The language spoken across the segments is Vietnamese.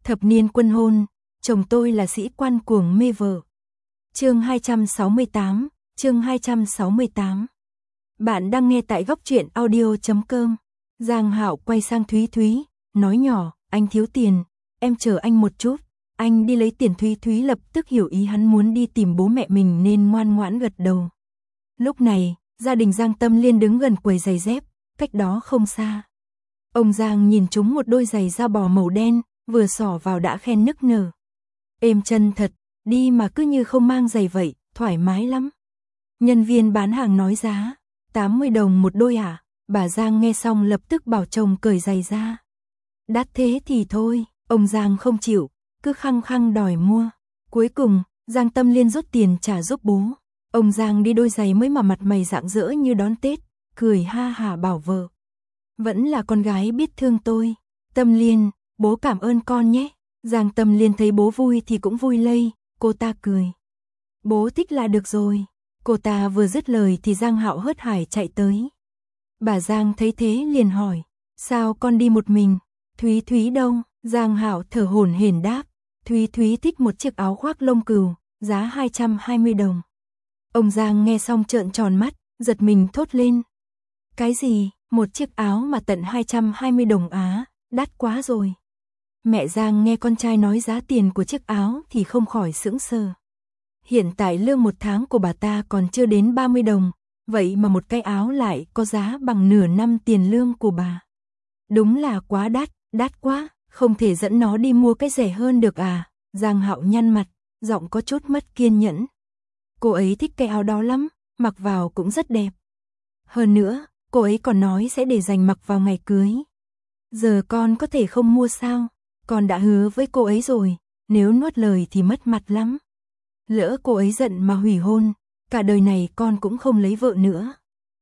Thập niên quân hôn, chồng tôi là sĩ quan cuồng mê vợ. Chương 268, chương 268. Bạn đang nghe tại góc truyện audio.com. Giang Hạo quay sang Thúy Thúy, nói nhỏ, anh thiếu tiền, em chờ anh một chút. Anh đi lấy tiền. Thúy Thúy lập tức hiểu ý hắn muốn đi tìm bố mẹ mình nên ngoan ngoãn gật đầu. Lúc này, gia đình Giang Tâm Liên đứng gần quầy giày dép, cách đó không xa. Ông Giang nhìn chúng một đôi giày da bò màu đen, vừa xỏ vào đã khen nức nở. Êm chân thật, đi mà cứ như không mang giày vậy, thoải mái lắm. Nhân viên bán hàng nói giá, 80 đồng một đôi à? Bà Giang nghe xong lập tức bảo chồng cởi giày ra. Đắt thế thì thôi, ông Giang không chịu, cứ khăng khăng đòi mua. Cuối cùng, Giang Tâm Liên rút tiền trả giúp bố. Ông Giang đi đôi giày mới mà mặt mày rạng rỡ như đón Tết, cười ha hả bảo vợ. Vẫn là con gái biết thương tôi. Tâm Liên, bố cảm ơn con nhé. Giang Tâm Liên thấy bố vui thì cũng vui lây, cô ta cười. Bố thích là được rồi. Cô ta vừa dứt lời thì Giang Hạo hớt hải chạy tới. Bà Giang thấy thế liền hỏi, sao con đi một mình? Thúy Thúy đâu? Giang Hạo thở hổn hển đáp, Thúy Thúy thích một chiếc áo khoác lông cừu, giá 220 đồng. Ông Giang nghe xong trợn tròn mắt, giật mình thốt lên. Cái gì, một chiếc áo mà tận 220 đồng á, đắt quá rồi. Mẹ Giang nghe con trai nói giá tiền của chiếc áo thì không khỏi sững sờ. Hiện tại lương một tháng của bà ta còn chưa đến 30 đồng, vậy mà một cái áo lại có giá bằng nửa năm tiền lương của bà. Đúng là quá đắt quá, không thể dẫn nó đi mua cái rẻ hơn được à? Giang Hạo nhăn mặt, giọng có chút mất kiên nhẫn. Cô ấy thích cái áo đó lắm, mặc vào cũng rất đẹp. Hơn nữa, cô ấy còn nói sẽ để dành mặc vào ngày cưới. Giờ con có thể không mua sao? Con đã hứa với cô ấy rồi, nếu nuốt lời thì mất mặt lắm. Lỡ cô ấy giận mà hủy hôn, cả đời này con cũng không lấy vợ nữa.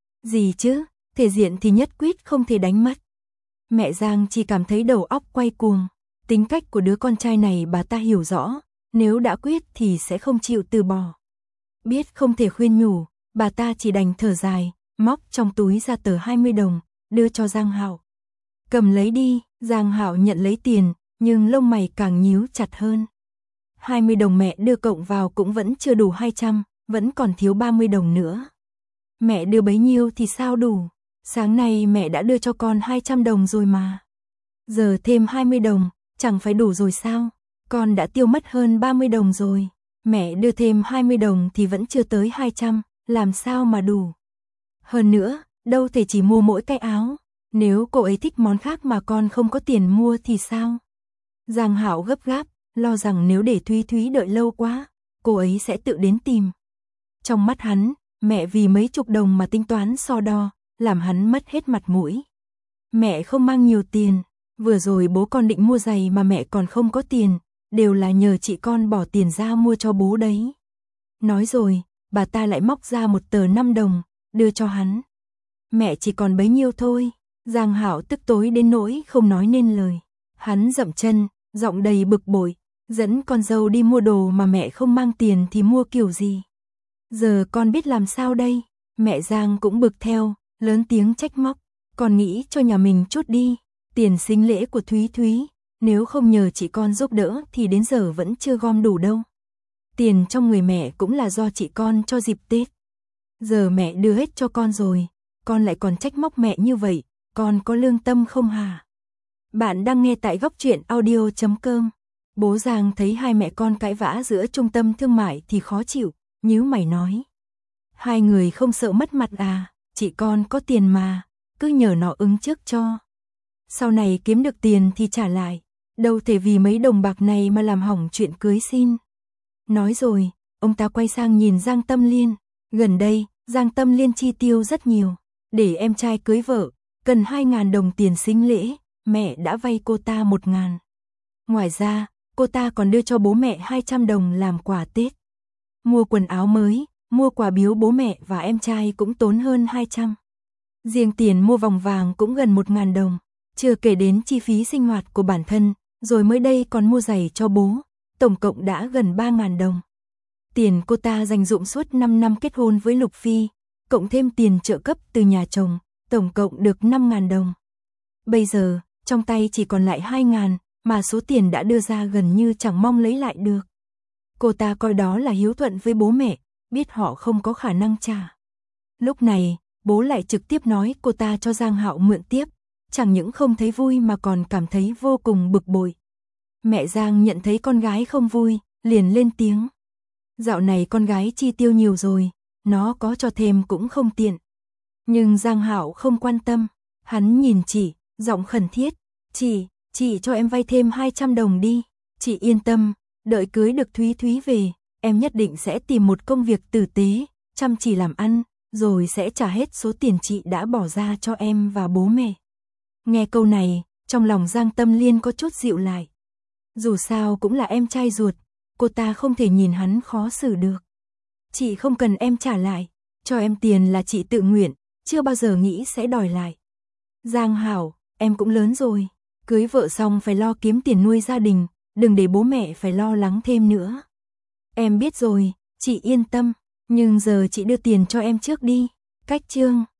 Gì chứ, thể diện thì nhất quyết không thể đánh mất. Mẹ Giang chỉ cảm thấy đầu óc quay cuồng. Tính cách của đứa con trai này bà ta hiểu rõ, nếu đã quyết thì sẽ không chịu từ bỏ. Biết không thể khuyên nhủ, bà ta chỉ đành thở dài, móc trong túi ra tờ 20 đồng, đưa cho Giang Hạo. Cầm lấy đi. Giang Hạo nhận lấy tiền, nhưng lông mày càng nhíu chặt hơn. 20 đồng mẹ đưa cộng vào cũng vẫn chưa đủ 200, vẫn còn thiếu 30 đồng nữa. Mẹ đưa bấy nhiêu thì sao đủ? Sáng nay mẹ đã đưa cho con 200 đồng rồi mà. Giờ thêm 20 đồng, chẳng phải đủ rồi sao? Con đã tiêu mất hơn 30 đồng rồi. Mẹ đưa thêm 20 đồng thì vẫn chưa tới 200, làm sao mà đủ? Hơn nữa, đâu thể chỉ mua mỗi cái áo. Nếu cô ấy thích món khác mà con không có tiền mua thì sao? Giang Hạo gấp gáp, lo rằng nếu để Thúy Thúy đợi lâu quá, cô ấy sẽ tự đến tìm. Trong mắt hắn, mẹ vì mấy chục đồng mà tính toán so đo, làm hắn mất hết mặt mũi. Mẹ không mang nhiều tiền, vừa rồi bố con định mua giày mà mẹ còn không có tiền, đều là nhờ chị con bỏ tiền ra mua cho bố đấy. Nói rồi, bà ta lại móc ra một tờ 5 đồng, đưa cho hắn. Mẹ chỉ còn bấy nhiêu thôi. Giang Hạo tức tối đến nỗi không nói nên lời. Hắn dậm chân, giọng đầy bực bội, dẫn con dâu đi mua đồ mà mẹ không mang tiền thì mua kiểu gì? Giờ con biết làm sao đây? Mẹ Giang cũng bực theo, lớn tiếng trách móc. Con nghĩ cho nhà mình chút đi, tiền sính lễ của Thúy Thúy, nếu không nhờ chị con giúp đỡ thì đến giờ vẫn chưa gom đủ đâu. Tiền trong người mẹ cũng là do chị con cho dịp Tết. Giờ mẹ đưa hết cho con rồi, con lại còn trách móc mẹ như vậy. Con có lương tâm không hả? Bạn đang nghe tại góc truyện audio.com. Bố Giang thấy hai mẹ con cãi vã giữa trung tâm thương mại thì khó chịu, nhíu mày nói. Hai người không sợ mất mặt à? Chị con có tiền mà, cứ nhờ nó ứng trước cho. Sau này kiếm được tiền thì trả lại, đâu thể vì mấy đồng bạc này mà làm hỏng chuyện cưới xin. Nói rồi, ông ta quay sang nhìn Giang Tâm Liên. Gần đây, Giang Tâm Liên chi tiêu rất nhiều, để em trai cưới vợ. Cần 2.000 đồng tiền sính lễ, mẹ đã vay cô ta 1.000. Ngoài ra, cô ta còn đưa cho bố mẹ 200 đồng làm quà Tết. Mua quần áo mới, mua quà biếu bố mẹ và em trai cũng tốn hơn 200. Riêng tiền mua vòng vàng cũng gần 1.000 đồng, chưa kể đến chi phí sinh hoạt của bản thân, rồi mới đây còn mua giày cho bố, tổng cộng đã gần 3.000 đồng. Tiền cô ta dành dụm suốt 5 năm kết hôn với Lục Phi, cộng thêm tiền trợ cấp từ nhà chồng, tổng cộng được 5.000 đồng. Bây giờ, trong tay chỉ còn lại 2.000, mà số tiền đã đưa ra gần như chẳng mong lấy lại được. Cô ta coi đó là hiếu thuận với bố mẹ, biết họ không có khả năng trả. Lúc này, bố lại trực tiếp nói cô ta cho Giang Hạo mượn tiếp, chẳng những không thấy vui mà còn cảm thấy vô cùng bực bội. Mẹ Giang nhận thấy con gái không vui, liền lên tiếng. Dạo này con gái chi tiêu nhiều rồi, nó có cho thêm cũng không tiện. Nhưng Giang Hạo không quan tâm, hắn nhìn chị, giọng khẩn thiết. Chị cho em vay thêm 200 đồng đi, chị yên tâm, đợi cưới được Thúy Thúy về, em nhất định sẽ tìm một công việc tử tế, chăm chỉ làm ăn, rồi sẽ trả hết số tiền chị đã bỏ ra cho em và bố mẹ. Nghe câu này, trong lòng Giang Tâm Liên có chút dịu lại. Dù sao cũng là em trai ruột, cô ta không thể nhìn hắn khó xử được. Chị không cần em trả lại, cho em tiền là chị tự nguyện, chưa bao giờ nghĩ sẽ đòi lại. Giang Hảo, em cũng lớn rồi, cưới vợ xong phải lo kiếm tiền nuôi gia đình, đừng để bố mẹ phải lo lắng thêm nữa. Em biết rồi, chị yên tâm, nhưng giờ chị đưa tiền cho em trước đi. Cách chương